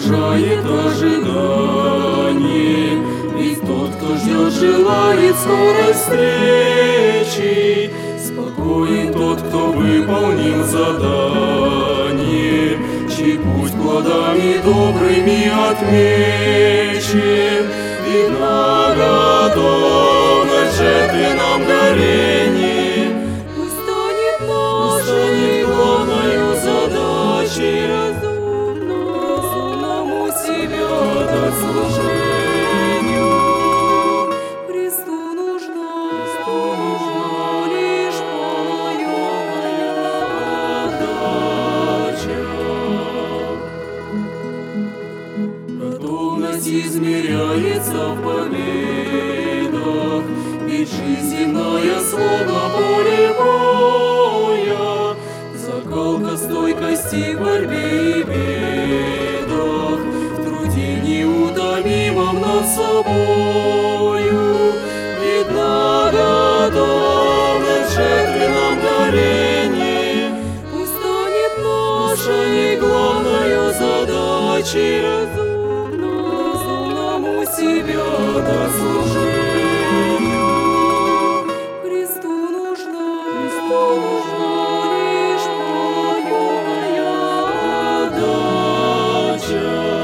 продолжает ожидание. Ведь тот, кто ждет, желает скорой встречи. Спокоен тот, кто выполнил задание, чей путь плодами добрыми отмечен. Видна готовность жертвенном горении. Пусть станет нашей главною задачей разумному себя отдать служению. Христу нужна лишь полная Отдача. Готовность измеряется в победах, ведь жизнь земная словно поле боя. Закалка стойкости в борьбе и бедах, в труде неутомимом над собою. Видна готовность в жертвенном горении. Пусть станет Нашей главною задачей разумному себя отдать служению. Христу нужна лишь полная Отдача.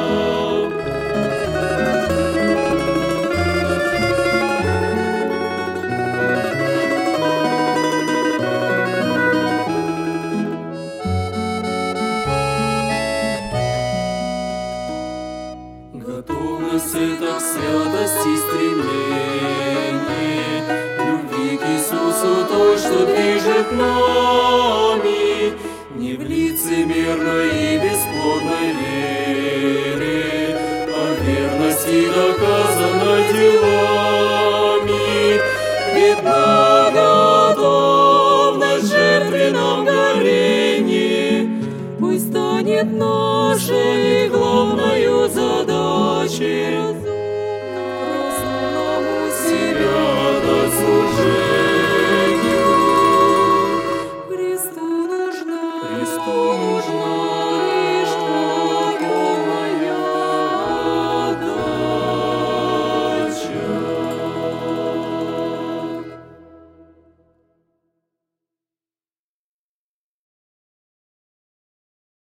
Готовность — это святость и стремление любви к Иисусу той, что движет нами, не в лицемерной и бесплодной вере, а верности доказанной делами. Видна готовность в жертвенном горении. Пусть станет нашей